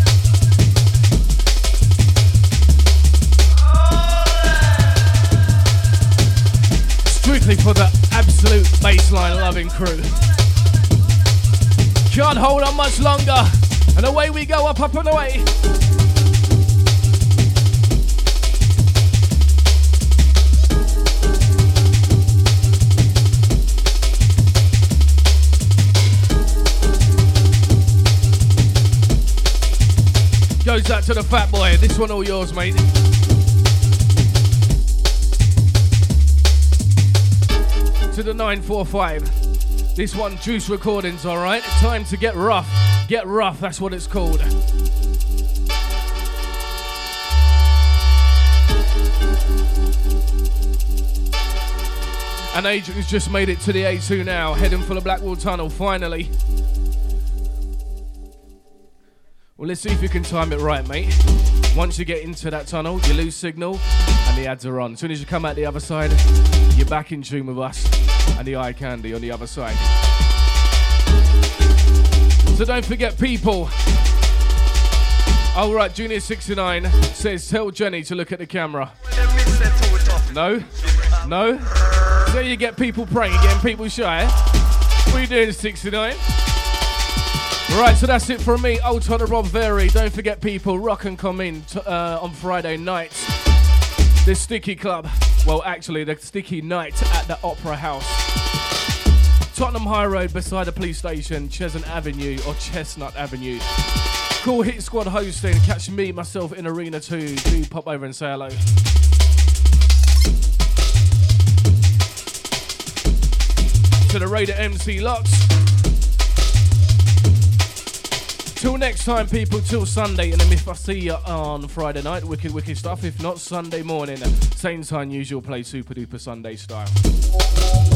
Strictly for the absolute baseline loving crew. Can't hold on much longer. And away we go, up and away. Goes out to the fat boy. This one all yours, mate. To the 945. This one, Juice Recordings, alright? Time to get rough. Get rough, that's what it's called. And Adrian's just made it to the A2 now, heading for the Blackwall Tunnel, finally. Well, let's see if you can time it right, mate. Once you get into that tunnel, you lose signal and the ads are on. As soon as you come out the other side, you're back in tune with us and the eye candy on the other side. So don't forget, people. All right, Junior 69 says, tell Jenny to look at the camera. No? No? So you get people praying, getting people shy. What are you doing, 69? Right, so that's it from me, Old Todd Rob Very. Don't forget, people, rock and come in on Friday night. The Sticky Club. Well, actually, the Sticky Night at the Opera House. Tottenham High Road beside the police station, Cheshunt Avenue or Chestnut Avenue. Cool Hit Squad hosting. Catch me, myself in Arena 2. Do pop over and say hello. To the Raider MC Lux. Till next time, people, till Sunday. And then if I see you on Friday night, wicked, wicked stuff. If not, Sunday morning, same time, usual play Super Duper Sunday style.